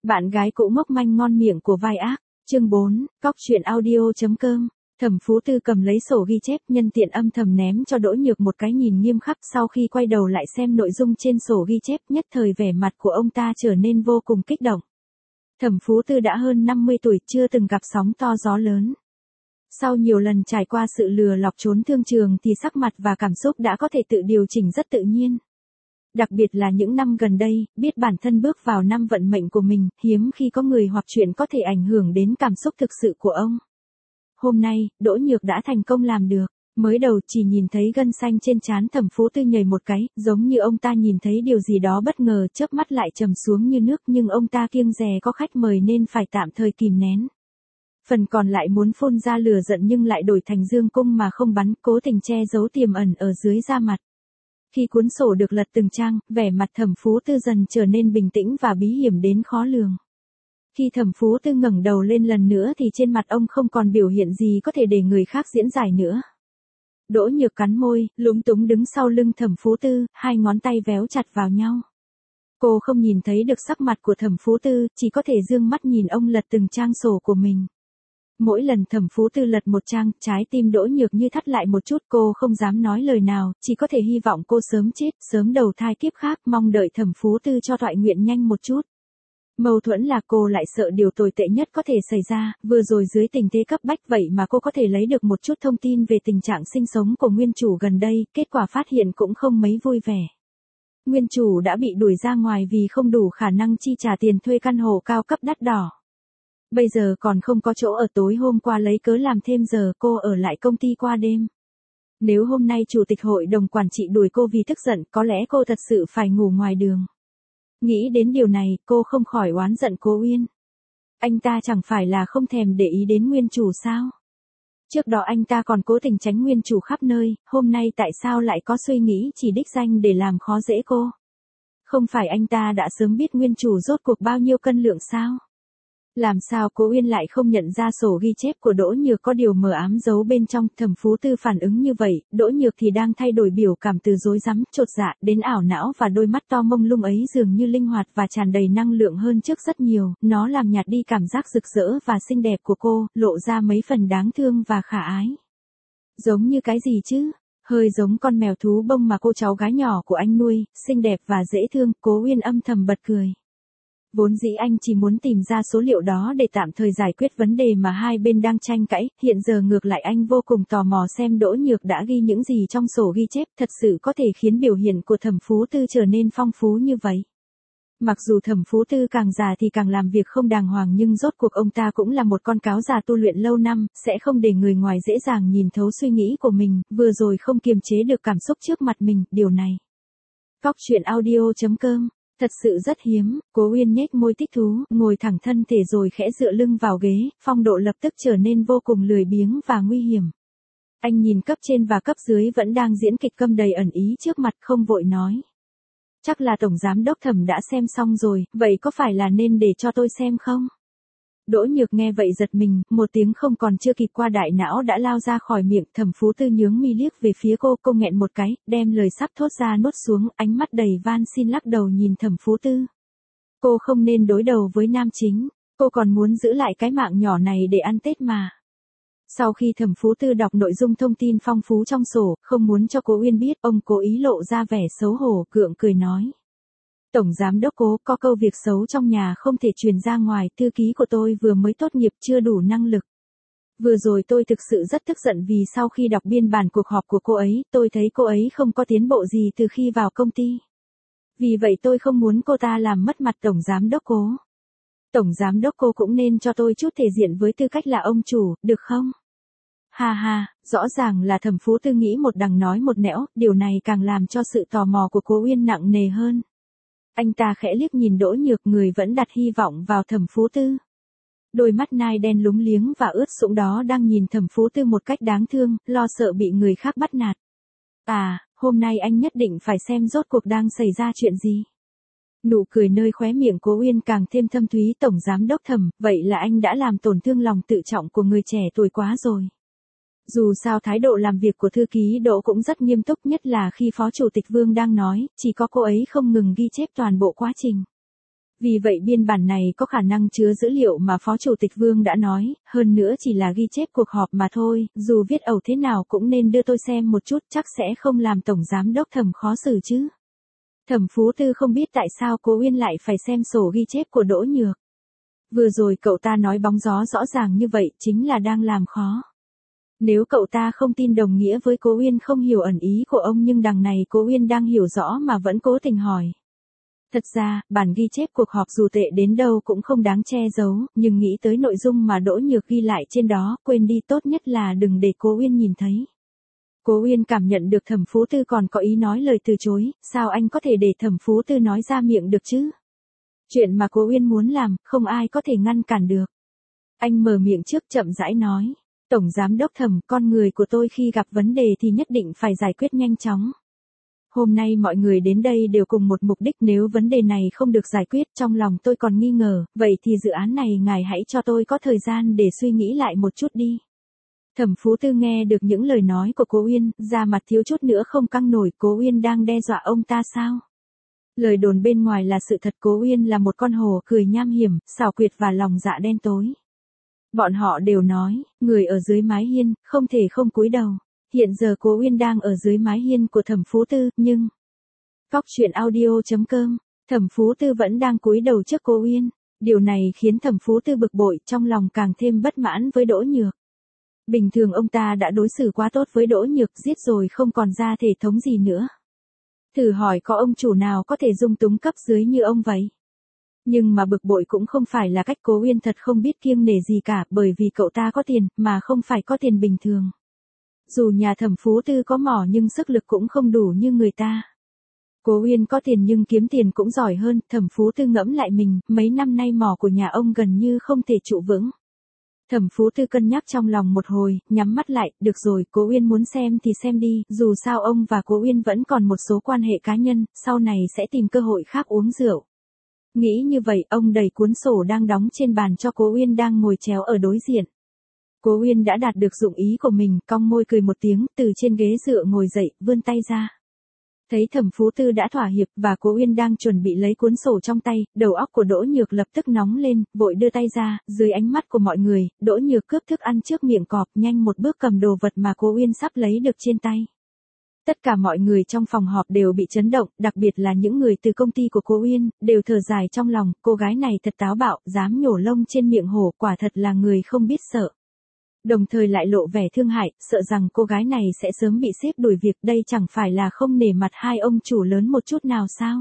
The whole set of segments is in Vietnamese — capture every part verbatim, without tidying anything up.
Bạn gái cũ ngốc manh ngon miệng của vai ác, chương bốn, cóc truyện audio.com. Thẩm Phú Tư cầm lấy sổ ghi chép, nhân tiện âm thầm ném cho Đỗ Nhược một cái nhìn nghiêm khắc. Sau khi quay đầu lại xem nội dung trên sổ ghi chép, nhất thời vẻ mặt của ông ta trở nên vô cùng kích động. Thẩm Phú Tư đã hơn năm mươi tuổi, chưa từng gặp sóng to gió lớn. Sau nhiều lần trải qua sự lừa lọc trốn thương trường thì sắc mặt và cảm xúc đã có thể tự điều chỉnh rất tự nhiên. Đặc biệt là những năm gần đây, biết bản thân bước vào năm vận mệnh của mình, hiếm khi có người hoặc chuyện có thể ảnh hưởng đến cảm xúc thực sự của ông. Hôm nay, Đỗ Nhược đã thành công làm được. Mới đầu chỉ nhìn thấy gân xanh trên trán Thẩm Phú Tư nhảy một cái, giống như ông ta nhìn thấy điều gì đó bất ngờ, chớp mắt lại trầm xuống như nước, nhưng ông ta kiêng dè có khách mời nên phải tạm thời kìm nén. Phần còn lại muốn phun ra lửa giận nhưng lại đổi thành dương cung mà không bắn, cố tình che giấu tiềm ẩn ở dưới da mặt. Khi cuốn sổ được lật từng trang, vẻ mặt Thẩm Phú Tư dần trở nên bình tĩnh và bí hiểm đến khó lường. Khi Thẩm Phú Tư ngẩng đầu lên lần nữa thì trên mặt ông không còn biểu hiện gì có thể để người khác diễn giải nữa. Đỗ Nhược cắn môi, lúng túng đứng sau lưng Thẩm Phú Tư, hai ngón tay véo chặt vào nhau. Cô không nhìn thấy được sắc mặt của Thẩm Phú Tư, chỉ có thể dương mắt nhìn ông lật từng trang sổ của mình. Mỗi lần Thẩm Phú Tư lật một trang, trái tim Đỗ Nhược như thắt lại một chút, cô không dám nói lời nào, chỉ có thể hy vọng cô sớm chết, sớm đầu thai kiếp khác, mong đợi Thẩm Phú Tư cho toại nguyện nhanh một chút. Mâu thuẫn là cô lại sợ điều tồi tệ nhất có thể xảy ra, vừa rồi dưới tình thế cấp bách vậy mà cô có thể lấy được một chút thông tin về tình trạng sinh sống của nguyên chủ gần đây, kết quả phát hiện cũng không mấy vui vẻ. Nguyên chủ đã bị đuổi ra ngoài vì không đủ khả năng chi trả tiền thuê căn hộ cao cấp đắt đỏ. Bây giờ còn không có chỗ ở, tối hôm qua lấy cớ làm thêm giờ, cô ở lại công ty qua đêm. Nếu hôm nay chủ tịch hội đồng quản trị đuổi cô vì tức giận, có lẽ cô thật sự phải ngủ ngoài đường. Nghĩ đến điều này, cô không khỏi oán giận Cố Uyên. Anh ta chẳng phải là không thèm để ý đến nguyên chủ sao? Trước đó anh ta còn cố tình tránh nguyên chủ khắp nơi, hôm nay tại sao lại có suy nghĩ chỉ đích danh để làm khó dễ cô? Không phải anh ta đã sớm biết nguyên chủ rốt cuộc bao nhiêu cân lượng sao? Làm sao Cố Uyên lại không nhận ra sổ ghi chép của Đỗ Nhược có điều mờ ám giấu bên trong? Thẩm Phú Tư phản ứng như vậy, Đỗ Nhược thì đang thay đổi biểu cảm từ rối rắm, chột dạ, đến ảo não, và đôi mắt to mông lung ấy dường như linh hoạt và tràn đầy năng lượng hơn trước rất nhiều, nó làm nhạt đi cảm giác rực rỡ và xinh đẹp của cô, lộ ra mấy phần đáng thương và khả ái. Giống như cái gì chứ? Hơi giống con mèo thú bông mà cô cháu gái nhỏ của anh nuôi, xinh đẹp và dễ thương. Cố Uyên âm thầm bật cười. Vốn dĩ anh chỉ muốn tìm ra số liệu đó để tạm thời giải quyết vấn đề mà hai bên đang tranh cãi, hiện giờ ngược lại anh vô cùng tò mò xem Đỗ Nhược đã ghi những gì trong sổ ghi chép, thật sự có thể khiến biểu hiện của Thẩm Phú Tư trở nên phong phú như vậy. Mặc dù Thẩm Phú Tư càng già thì càng làm việc không đàng hoàng, nhưng rốt cuộc ông ta cũng là một con cáo già tu luyện lâu năm, sẽ không để người ngoài dễ dàng nhìn thấu suy nghĩ của mình, vừa rồi không kiềm chế được cảm xúc trước mặt mình, điều này. Cóc truyện audio.com. Thật sự rất hiếm. Cố Uyên nhếch môi thích thú, ngồi thẳng thân thể rồi khẽ dựa lưng vào ghế, phong độ lập tức trở nên vô cùng lười biếng và nguy hiểm. Anh nhìn cấp trên và cấp dưới vẫn đang diễn kịch câm đầy ẩn ý trước mặt, không vội nói. Chắc là tổng giám đốc Thẩm đã xem xong rồi, vậy có phải là nên để cho tôi xem không? Đỗ Nhược nghe vậy giật mình, một tiếng không còn chưa kịp qua đại não đã lao ra khỏi miệng. Thẩm Phú Tư nhướng mi liếc về phía cô, cô nghẹn một cái, đem lời sắp thốt ra nuốt xuống, ánh mắt đầy van xin lắc đầu nhìn Thẩm Phú Tư. Cô không nên đối đầu với nam chính, cô còn muốn giữ lại cái mạng nhỏ này để ăn Tết mà. Sau khi Thẩm Phú Tư đọc nội dung thông tin phong phú trong sổ, không muốn cho Cố Uyên biết, ông cố ý lộ ra vẻ xấu hổ, gượng cười nói. Tổng giám đốc Cố, có câu việc xấu trong nhà không thể truyền ra ngoài, thư ký của tôi vừa mới tốt nghiệp chưa đủ năng lực. Vừa rồi tôi thực sự rất tức giận vì sau khi đọc biên bản cuộc họp của cô ấy, tôi thấy cô ấy không có tiến bộ gì từ khi vào công ty. Vì vậy tôi không muốn cô ta làm mất mặt Tổng giám đốc Cố. Tổng giám đốc Cố cũng nên cho tôi chút thể diện với tư cách là ông chủ, được không? Ha ha, rõ ràng là Thẩm Phú Tư nghĩ một đằng nói một nẻo, điều này càng làm cho sự tò mò của Cố Uyên nặng nề hơn. Anh ta khẽ liếc nhìn Đỗ Nhược, người vẫn đặt hy vọng vào Thẩm Phú Tư. Đôi mắt nai đen lúng liếng và ướt sũng đó đang nhìn Thẩm Phú Tư một cách đáng thương, lo sợ bị người khác bắt nạt. À, hôm nay anh nhất định phải xem rốt cuộc đang xảy ra chuyện gì. Nụ cười nơi khóe miệng Cố Uyên càng thêm thâm thúy. Tổng giám đốc Thẩm, vậy là anh đã làm tổn thương lòng tự trọng của người trẻ tuổi quá rồi. Dù sao thái độ làm việc của thư ký Đỗ cũng rất nghiêm túc, nhất là khi phó chủ tịch Vương đang nói, chỉ có cô ấy không ngừng ghi chép toàn bộ quá trình. Vì vậy biên bản này có khả năng chứa dữ liệu mà Phó Chủ tịch Vương đã nói, hơn nữa chỉ là ghi chép cuộc họp mà thôi, dù viết ẩu thế nào cũng nên đưa tôi xem một chút, chắc sẽ không làm Tổng Giám đốc Thẩm khó xử chứ. Thẩm Phú Tư không biết tại sao Cố Uyên lại phải xem sổ ghi chép của Đỗ Nhược. Vừa rồi cậu ta nói bóng gió rõ ràng như vậy chính là đang làm khó. Nếu cậu ta không tin đồng nghĩa với Cố Uyên không hiểu ẩn ý của ông, nhưng đằng này Cố Uyên đang hiểu rõ mà vẫn cố tình hỏi. Thật ra, bản ghi chép cuộc họp dù tệ đến đâu cũng không đáng che giấu, nhưng nghĩ tới nội dung mà Đỗ Nhược ghi lại trên đó, quên đi, tốt nhất là đừng để Cố Uyên nhìn thấy. Cố Uyên cảm nhận được Thẩm Phú Tư còn có ý nói lời từ chối, sao anh có thể để Thẩm Phú Tư nói ra miệng được chứ? Chuyện mà Cố Uyên muốn làm, không ai có thể ngăn cản được. Anh mở miệng trước, chậm rãi nói. Tổng Giám đốc Thẩm, con người của tôi khi gặp vấn đề thì nhất định phải giải quyết nhanh chóng. Hôm nay mọi người đến đây đều cùng một mục đích, nếu vấn đề này không được giải quyết, trong lòng tôi còn nghi ngờ, vậy thì dự án này ngài hãy cho tôi có thời gian để suy nghĩ lại một chút đi. Thẩm Phú Tư nghe được những lời nói của Cố Uyên, da mặt thiếu chút nữa không căng nổi, Cố Uyên đang đe dọa ông ta sao? Lời đồn bên ngoài là sự thật, Cố Uyên là một con hổ cười nham hiểm, xảo quyệt và lòng dạ đen tối. Bọn họ đều nói, người ở dưới mái hiên, không thể không cúi đầu. Hiện giờ Cố Uyên đang ở dưới mái hiên của Thẩm Phú Tư, nhưng... Cóc truyện audio chấm com, Thẩm Phú Tư vẫn đang cúi đầu trước Cố Uyên. Điều này khiến Thẩm Phú Tư bực bội, trong lòng càng thêm bất mãn với Đỗ Nhược. Bình thường ông ta đã đối xử quá tốt với Đỗ Nhược, giết rồi không còn ra thể thống gì nữa. Thử hỏi có ông chủ nào có thể dung túng cấp dưới như ông vậy? Nhưng mà bực bội cũng không phải là cách, Cố Uyên thật không biết kiêng nể gì cả, bởi vì cậu ta có tiền, mà không phải có tiền bình thường. Dù nhà Thẩm Phú Tư có mỏ nhưng sức lực cũng không đủ như người ta. Cố Uyên có tiền nhưng kiếm tiền cũng giỏi hơn, Thẩm Phú Tư ngẫm lại mình, mấy năm nay mỏ của nhà ông gần như không thể trụ vững. Thẩm Phú Tư cân nhắc trong lòng một hồi, nhắm mắt lại, được rồi, Cố Uyên muốn xem thì xem đi, dù sao ông và Cố Uyên vẫn còn một số quan hệ cá nhân, sau này sẽ tìm cơ hội khác uống rượu. Nghĩ như vậy, ông đẩy cuốn sổ đang đóng trên bàn cho Cố Uyên đang ngồi chéo ở đối diện. Cố Uyên đã đạt được dụng ý của mình, cong môi cười một tiếng, từ trên ghế dựa ngồi dậy, vươn tay ra. Thấy Thẩm Phú Tư đã thỏa hiệp và Cố Uyên đang chuẩn bị lấy cuốn sổ trong tay, đầu óc của Đỗ Nhược lập tức nóng lên, vội đưa tay ra, dưới ánh mắt của mọi người, Đỗ Nhược cướp thức ăn trước miệng cọp, nhanh một bước cầm đồ vật mà Cố Uyên sắp lấy được trên tay. Tất cả mọi người trong phòng họp đều bị chấn động, đặc biệt là những người từ công ty của Cố Uyên, đều thở dài trong lòng, cô gái này thật táo bạo, dám nhổ lông trên miệng hổ, quả thật là người không biết sợ. Đồng thời lại lộ vẻ thương hại, sợ rằng cô gái này sẽ sớm bị sếp đuổi việc, đây chẳng phải là không nể mặt hai ông chủ lớn một chút nào sao?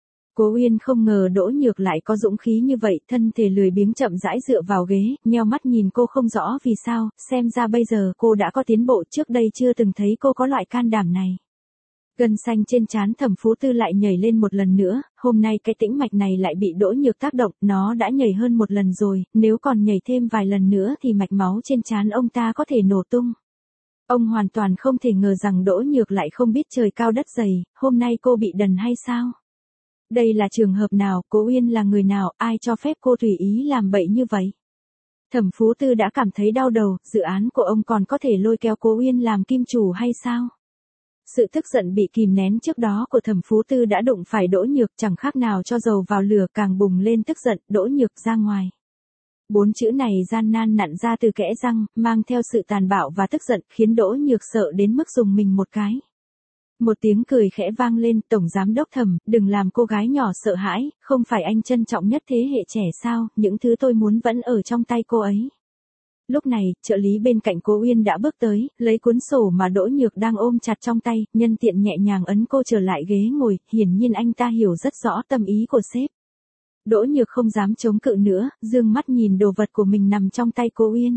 Cố Uyên không ngờ Đỗ Nhược lại có dũng khí như vậy, thân thể lười biếng chậm rãi dựa vào ghế, nheo mắt nhìn cô không rõ vì sao, xem ra bây giờ cô đã có tiến bộ, trước đây chưa từng thấy cô có loại can đảm này. Gân xanh trên trán Thẩm Phú Tư lại nhảy lên một lần nữa, hôm nay cái tĩnh mạch này lại bị Đỗ Nhược tác động, nó đã nhảy hơn một lần rồi, nếu còn nhảy thêm vài lần nữa thì mạch máu trên trán ông ta có thể nổ tung. Ông hoàn toàn không thể ngờ rằng Đỗ Nhược lại không biết trời cao đất dày, hôm nay cô bị đần hay sao? Đây là trường hợp nào, Cố Uyên là người nào, ai cho phép cô tùy ý làm bậy như vậy? Thẩm Phú Tư đã cảm thấy đau đầu, dự án của ông còn có thể lôi kéo Cố Uyên làm kim chủ hay sao? Sự tức giận bị kìm nén trước đó của Thẩm Phú Tư đã đụng phải Đỗ Nhược, chẳng khác nào cho dầu vào lửa, càng bùng lên tức giận, Đỗ Nhược ra ngoài. Bốn chữ này gian nan nặn ra từ kẽ răng, mang theo sự tàn bạo và tức giận, khiến Đỗ Nhược sợ đến mức dùng mình một cái. Một tiếng cười khẽ vang lên, Tổng Giám đốc Thẩm, đừng làm cô gái nhỏ sợ hãi, không phải anh trân trọng nhất thế hệ trẻ sao, những thứ tôi muốn vẫn ở trong tay cô ấy. Lúc này, trợ lý bên cạnh Cố Uyên đã bước tới, lấy cuốn sổ mà Đỗ Nhược đang ôm chặt trong tay, nhân tiện nhẹ nhàng ấn cô trở lại ghế ngồi, hiển nhiên anh ta hiểu rất rõ tâm ý của sếp. Đỗ Nhược không dám chống cự nữa, dương mắt nhìn đồ vật của mình nằm trong tay Cố Uyên.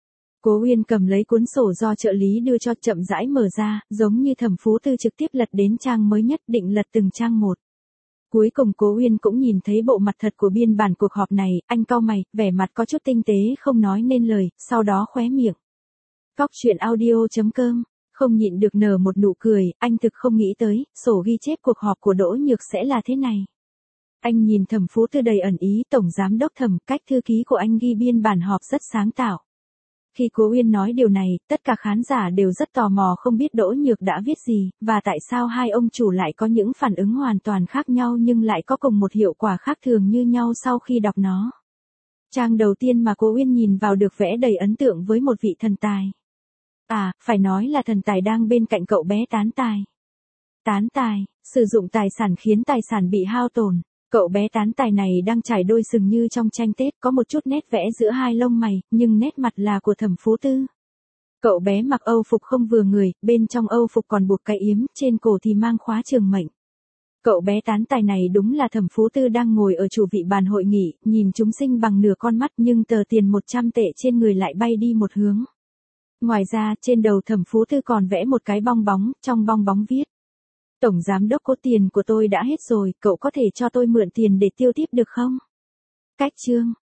Cố Uyên cầm lấy cuốn sổ do trợ lý đưa cho, chậm rãi mở ra, giống như Thẩm Phú Tư trực tiếp lật đến trang mới nhất, định lật từng trang một. Cuối cùng Cố Uyên cũng nhìn thấy bộ mặt thật của biên bản cuộc họp này, anh cau mày, vẻ mặt có chút tinh tế không nói nên lời, sau đó khóe miệng. Cóc truyện audio chấm com, không nhịn được nở một nụ cười, anh thực không nghĩ tới, sổ ghi chép cuộc họp của Đỗ Nhược sẽ là thế này. Anh nhìn Thẩm Phú Tư đầy ẩn ý, Tổng Giám đốc Thẩm, cách thư ký của anh ghi biên bản họp rất sáng tạo. Khi Cố Uyên nói điều này, tất cả khán giả đều rất tò mò không biết Đỗ Nhược đã viết gì, và tại sao hai ông chủ lại có những phản ứng hoàn toàn khác nhau nhưng lại có cùng một hiệu quả khác thường như nhau sau khi đọc nó. Trang đầu tiên mà Cố Uyên nhìn vào được vẽ đầy ấn tượng với một vị thần tài. À, phải nói là thần tài đang bên cạnh cậu bé tán tài. Tán tài, sử dụng tài sản khiến tài sản bị hao tổn. Cậu bé tán tài này đang trải đôi sừng như trong tranh Tết, có một chút nét vẽ giữa hai lông mày, nhưng nét mặt là của Thẩm Phú Tư. Cậu bé mặc âu phục không vừa người, bên trong âu phục còn buộc cái yếm, trên cổ thì mang khóa trường mệnh. Cậu bé tán tài này đúng là Thẩm Phú Tư đang ngồi ở chủ vị bàn hội nghị, nhìn chúng sinh bằng nửa con mắt nhưng tờ tiền một trăm tệ trên người lại bay đi một hướng. Ngoài ra, trên đầu Thẩm Phú Tư còn vẽ một cái bong bóng, trong bong bóng viết: Tổng giám đốc, có tiền của tôi đã hết rồi, cậu có thể cho tôi mượn tiền để tiêu tiếp được không? Cách chương